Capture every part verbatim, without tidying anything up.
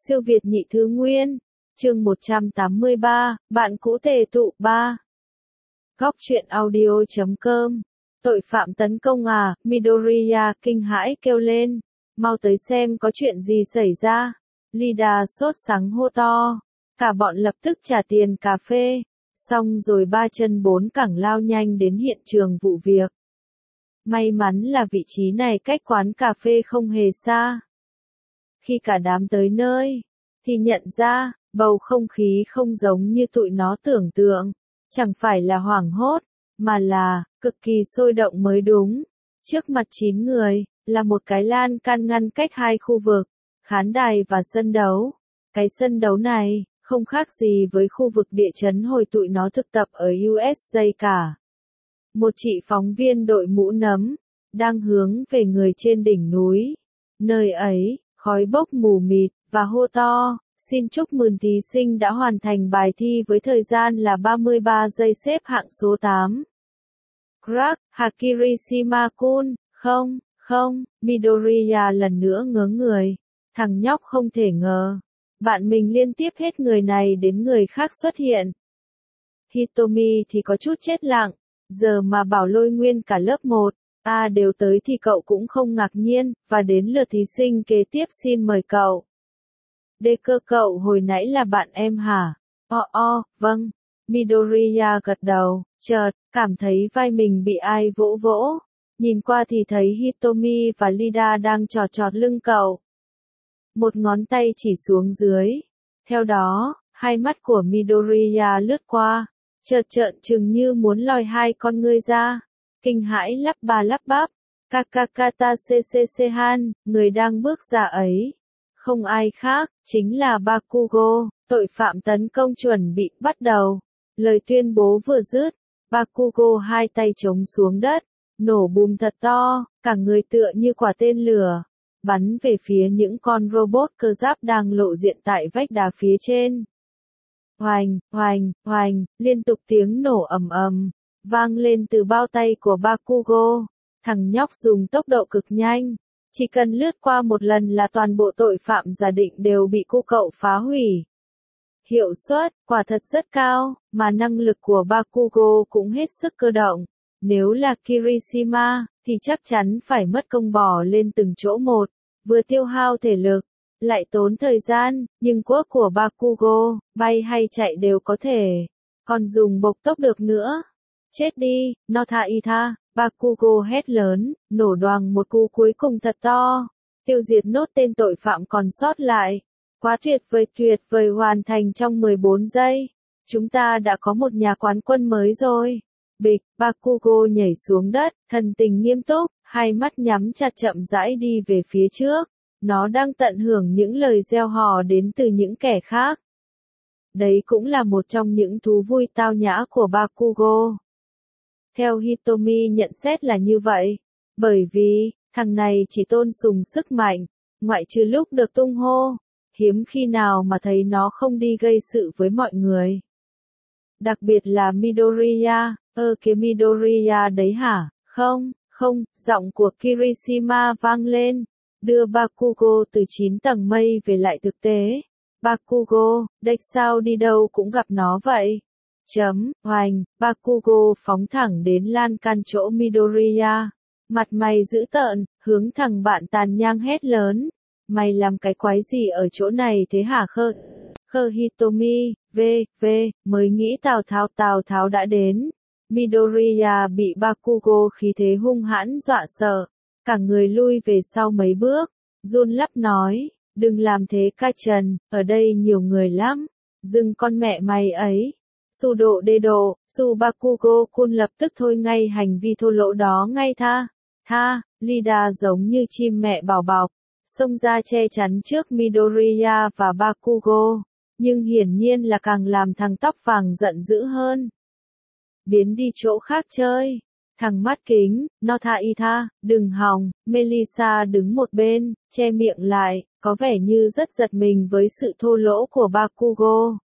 Siêu Việt nhị thứ nguyên. Chương một trăm tám mươi ba, bạn cũ tề tụ ba. Góc truyện audio chấm com. Tội phạm tấn công à, Midoriya kinh hãi kêu lên. Mau tới xem có chuyện gì xảy ra. Lida sốt sắng hô to. Cả bọn lập tức trả tiền cà phê. Xong rồi ba chân bốn cẳng lao nhanh đến hiện trường vụ việc. May mắn là vị trí này cách quán cà phê không hề xa. Khi cả đám tới nơi, thì nhận ra, bầu không khí không giống như tụi nó tưởng tượng. Chẳng phải là hoảng hốt, mà là, cực kỳ sôi động mới đúng. Trước mặt chín người, là một cái lan can ngăn cách hai khu vực, khán đài và sân đấu. Cái sân đấu này, không khác gì với khu vực địa chấn hồi tụi nó thực tập ở u ét a cả. Một chị phóng viên đội mũ nấm, đang hướng về người trên đỉnh núi. Nơi ấy, khói bốc mù mịt, và hô to, xin chúc mừng thí sinh đã hoàn thành bài thi với thời gian là ba mươi ba giây xếp hạng số tám. Crack, Hakirishima-kun, không, không, Midoriya lần nữa ngớ người. Thằng nhóc không thể ngờ. Bạn mình liên tiếp hết người này đến người khác xuất hiện. Hitomi thì có chút chết lặng. Giờ mà bảo lôi nguyên cả lớp một A đều tới thì cậu cũng không ngạc nhiên, và đến lượt thí sinh kế tiếp xin mời cậu. Đề cơ cậu hồi nãy là bạn em hả? O o, vâng. Midoriya gật đầu, chợt, cảm thấy vai mình bị ai vỗ vỗ. Nhìn qua thì thấy Hitomi và Lida đang trọt trọt lưng cậu. Một ngón tay chỉ xuống dưới. Theo đó, hai mắt của Midoriya lướt qua. Chợt trợn trừng như muốn lòi hai con ngươi ra. Kinh hãi lắp ba lắp bắp. Kakakata Sese-han, người đang bước ra ấy. Không ai khác, chính là Bakugo, tội phạm tấn công chuẩn bị bắt đầu. Lời tuyên bố vừa dứt, Bakugo hai tay chống xuống đất, nổ bùm thật to, cả người tựa như quả tên lửa, bắn về phía những con robot cơ giáp đang lộ diện tại vách đá phía trên. Hoành, hoành, hoành, liên tục tiếng nổ ầm ầm, vang lên từ bao tay của Bakugo. Thằng nhóc dùng tốc độ cực nhanh. Chỉ cần lướt qua một lần là toàn bộ tội phạm giả định đều bị cô cậu phá hủy. Hiệu suất, quả thật rất cao, mà năng lực của Bakugo cũng hết sức cơ động. Nếu là Kirishima, thì chắc chắn phải mất công bò lên từng chỗ một, vừa tiêu hao thể lực, lại tốn thời gian, nhưng quốc của Bakugo, bay hay chạy đều có thể, còn dùng bộc tốc được nữa. Chết đi, Nothaita, Bakugo hét lớn, nổ đoàng một cú cuối cùng thật to, tiêu diệt nốt tên tội phạm còn sót lại. Quá tuyệt vời, tuyệt vời, hoàn thành trong mười bốn giây. Chúng ta đã có một nhà quán quân mới rồi. Bịch, Bakugo nhảy xuống đất, thần tình nghiêm túc, hai mắt nhắm chặt chậm rãi đi về phía trước. Nó đang tận hưởng những lời reo hò đến từ những kẻ khác. Đấy cũng là một trong những thú vui tao nhã của Bakugo. Theo Hitomi nhận xét là như vậy. Bởi vì, thằng này chỉ tôn sùng sức mạnh, ngoại trừ lúc được tung hô. Hiếm khi nào mà thấy nó không đi gây sự với mọi người. Đặc biệt là Midoriya, ơ kìa Midoriya đấy hả? Không, không, giọng của Kirishima vang lên, đưa Bakugo từ chín tầng mây về lại thực tế. Bakugo, đếch sao đi đâu cũng gặp nó vậy. Chấm, hoành, Bakugo phóng thẳng đến lan can chỗ Midoriya. Mặt mày dữ tợn, hướng thằng bạn tàn nhang hét lớn. Mày làm cái quái gì ở chỗ này thế hả khơ? Khơ Hitomi, v, v, mới nghĩ Tào Tháo Tào Tháo đã đến. Midoriya bị Bakugo khí thế hung hãn dọa sợ. Cả người lui về sau mấy bước. Run lắp nói, đừng làm thế ca trần, ở đây nhiều người lắm. Dừng con mẹ mày ấy. Su độ đê độ, Su Bakugo-kun lập tức thôi ngay hành vi thô lỗ đó ngay tha. Tha, Lida giống như chim mẹ bảo bọc. Xông ra che chắn trước Midoriya và Bakugo, nhưng hiển nhiên là càng làm thằng tóc vàng giận dữ hơn. Biến đi chỗ khác chơi. Thằng mắt kính, Nothaita, đừng hòng. Melissa đứng một bên, che miệng lại, có vẻ như rất giật mình với sự thô lỗ của Bakugo.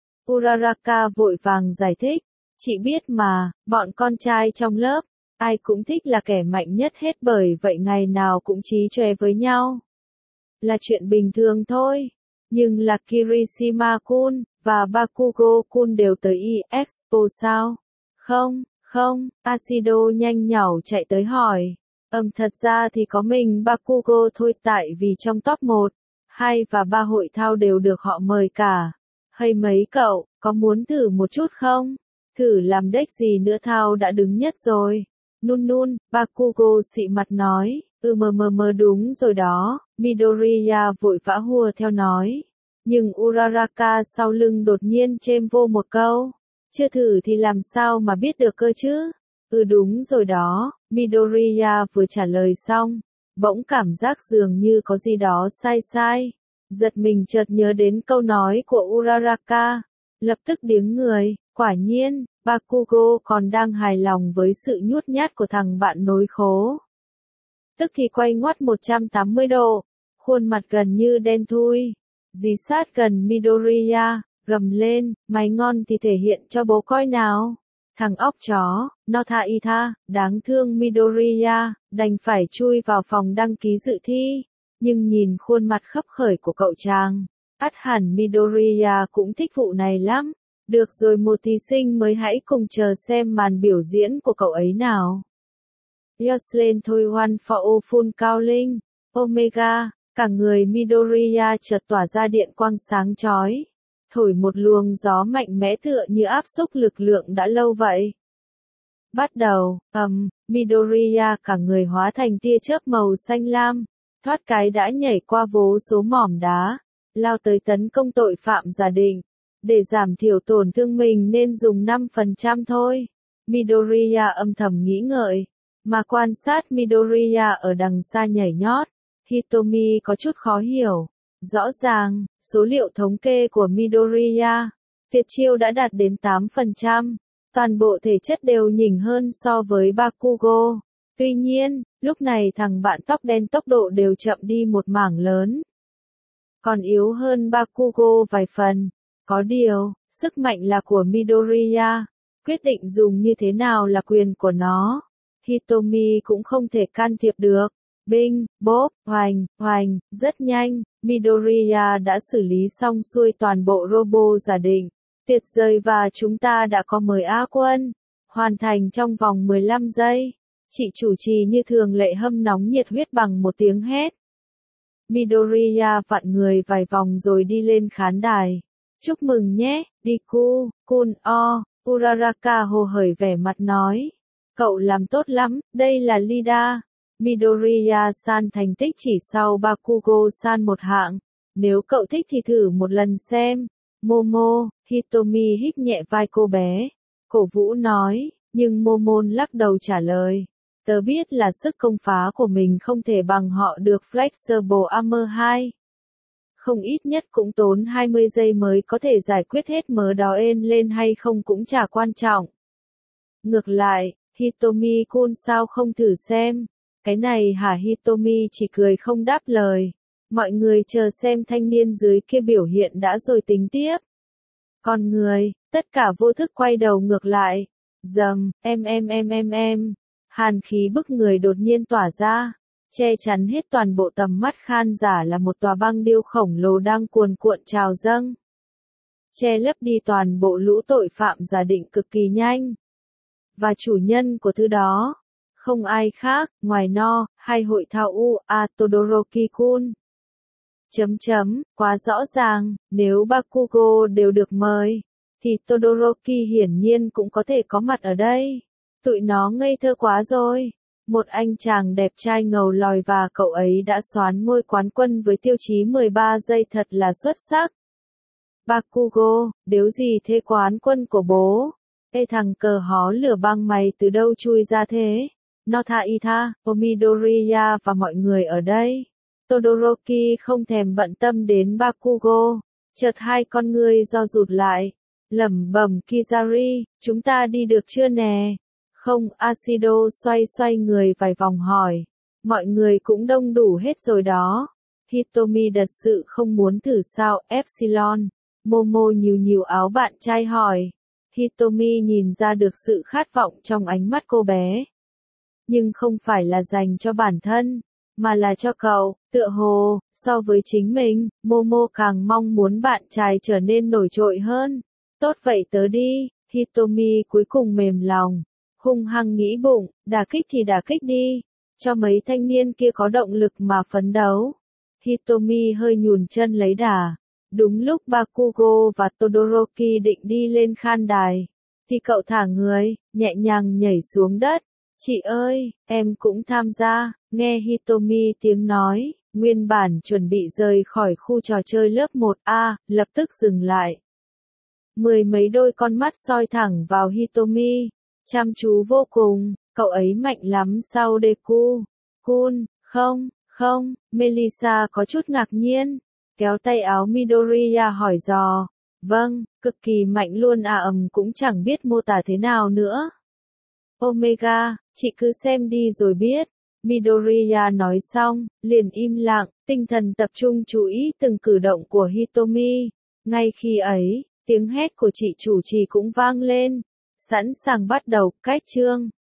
Uraraka vội vàng giải thích, chị biết mà, bọn con trai trong lớp, ai cũng thích là kẻ mạnh nhất hết, bởi vậy ngày nào cũng chí chóe với nhau. Là chuyện bình thường thôi. Nhưng là Kirishima-kun và Bakugo-kun đều tới Expo sao? Không, không, Ashido nhanh nhảu chạy tới hỏi. Ừm thật ra thì có mình Bakugo thôi, tại vì trong top một, hai và ba hội thao đều được họ mời cả. Hay mấy cậu, có muốn thử một chút không? Thử làm deck gì nữa, thao đã đứng nhất rồi. Nun nun, Bakugo xị mặt nói, ừ mờ mờ mờ đúng rồi đó, Midoriya vội vã hùa theo nói. Nhưng Uraraka sau lưng đột nhiên chêm vô một câu, chưa thử thì làm sao mà biết được cơ chứ? Ừ đúng rồi đó, Midoriya vừa trả lời xong, bỗng cảm giác dường như có gì đó sai sai. Giật mình chợt nhớ đến câu nói của Uraraka, lập tức điếng người, quả nhiên, Bakugo còn đang hài lòng với sự nhút nhát của thằng bạn nối khố. Tức thì quay ngoắt một trăm tám mươi độ, khuôn mặt gần như đen thui, dí sát gần Midoriya, gầm lên, mày ngon thì thể hiện cho bố coi nào. Thằng óc chó, Nota Ita, đáng thương Midoriya, đành phải chui vào phòng đăng ký dự thi. Nhưng nhìn khuôn mặt khấp khởi của cậu chàng, ắt hẳn Midoriya cũng thích vụ này lắm. Được rồi, một thí sinh mới, hãy cùng chờ xem màn biểu diễn của cậu ấy nào. Yoselin thôi one for full cao linh, Omega, cả người Midoriya chợt tỏa ra điện quang sáng chói, thổi một luồng gió mạnh mẽ tựa như áp xúc lực lượng đã lâu vậy. Bắt đầu, ầm, um, Midoriya cả người hóa thành tia chớp màu xanh lam, thoát cái đã nhảy qua vô số mỏm đá, lao tới tấn công tội phạm giả định. Để giảm thiểu tổn thương mình nên dùng năm phần trăm thôi. Midoriya âm thầm nghĩ ngợi, mà quan sát Midoriya ở đằng xa nhảy nhót, Hitomi có chút khó hiểu. Rõ ràng, số liệu thống kê của Midoriya, tuyệt chiêu đã đạt đến tám phần trăm, toàn bộ thể chất đều nhỉnh hơn so với Bakugo. Tuy nhiên, lúc này thằng bạn tóc đen tốc độ đều chậm đi một mảng lớn. Còn yếu hơn Bakugo vài phần. Có điều, sức mạnh là của Midoriya, quyết định dùng như thế nào là quyền của nó. Hitomi cũng không thể can thiệp được. Binh, bốp, hoành, hoành, rất nhanh, Midoriya đã xử lý xong xuôi toàn bộ robo giả định. Tuyệt vời, và chúng ta đã có mười Á quân. Hoàn thành trong vòng mười lăm giây. Chị chủ trì như thường lệ hâm nóng nhiệt huyết bằng một tiếng hét. Midoriya vặn người vài vòng rồi đi lên khán đài. Chúc mừng nhé, Deku, Kun O, Uraraka hồ hởi vẻ mặt nói. Cậu làm tốt lắm, đây là Lida. Midoriya-san thành tích chỉ sau Bakugo-san một hạng. Nếu cậu thích thì thử một lần xem. Momo, Hitomi hít nhẹ vai cô bé. Cổ vũ nói, nhưng Momon lắc đầu trả lời. Tớ biết là sức công phá của mình không thể bằng họ được Flexible Armor hai. Không ít nhất cũng tốn hai mươi giây mới có thể giải quyết hết mớ đó, ên lên hay không cũng chả quan trọng. Ngược lại, Hitomi-kun sao không thử xem? Cái này hả? Hitomi chỉ cười không đáp lời. Mọi người chờ xem thanh niên dưới kia biểu hiện đã rồi tính tiếp. Con người, tất cả vô thức quay đầu ngược lại. Dầm, em em em em em. Hàn khí bức người đột nhiên tỏa ra, che chắn hết toàn bộ tầm mắt khán giả là một tòa băng điêu khổng lồ đang cuồn cuộn trào dâng. Che lấp đi toàn bộ lũ tội phạm giả định cực kỳ nhanh. Và chủ nhân của thứ đó, không ai khác, ngoài no, hay hội thao U A Todoroki-kun. Chấm chấm, quá rõ ràng, nếu Bakugo đều được mời, thì Todoroki hiển nhiên cũng có thể có mặt ở đây. Tụi nó ngây thơ quá rồi. Một anh chàng đẹp trai ngầu lòi và cậu ấy đã soán ngôi quán quân với tiêu chí mười ba giây, thật là xuất sắc. Bakugo, đếu gì thế, quán quân của bố? Ê thằng cờ hó lửa băng, mày từ đâu chui ra thế? Nota Ita, Midoriya và mọi người ở đây. Todoroki không thèm bận tâm đến Bakugo. Chợt hai con ngươi do rụt lại. Lẩm bẩm, Kizari, chúng ta đi được chưa nè? Không, Ashido xoay xoay người vài vòng hỏi. Mọi người cũng đông đủ hết rồi đó. Hitomi thật sự không muốn thử sao? Epsilon. Momo nhíu nhíu áo bạn trai hỏi. Hitomi nhìn ra được sự khát vọng trong ánh mắt cô bé. Nhưng không phải là dành cho bản thân, mà là cho cậu, tựa hồ, so với chính mình, Momo càng mong muốn bạn trai trở nên nổi trội hơn. Tốt vậy tớ đi, Hitomi cuối cùng mềm lòng, hung hăng nghĩ bụng, đả kích thì đả kích đi, cho mấy thanh niên kia có động lực mà phấn đấu. Hitomi hơi nhùn chân lấy đà. Đúng lúc Bakugo và Todoroki định đi lên khan đài, thì cậu thả người, nhẹ nhàng nhảy xuống đất. Chị ơi, em cũng tham gia, nghe Hitomi tiếng nói, nguyên bản chuẩn bị rời khỏi khu trò chơi lớp một A, lập tức dừng lại. Mười mấy đôi con mắt soi thẳng vào Hitomi, chăm chú vô cùng, cậu ấy mạnh lắm sao Deku? Kun, không, không, Melissa có chút ngạc nhiên, kéo tay áo Midoriya hỏi dò. Vâng, cực kỳ mạnh luôn à ầm cũng chẳng biết mô tả thế nào nữa. Omega, chị cứ xem đi rồi biết. Midoriya nói xong, liền im lặng, tinh thần tập trung chú ý từng cử động của Hitomi. Ngay khi ấy, tiếng hét của chị chủ trì cũng vang lên. Sẵn sàng bắt đầu, cách chương.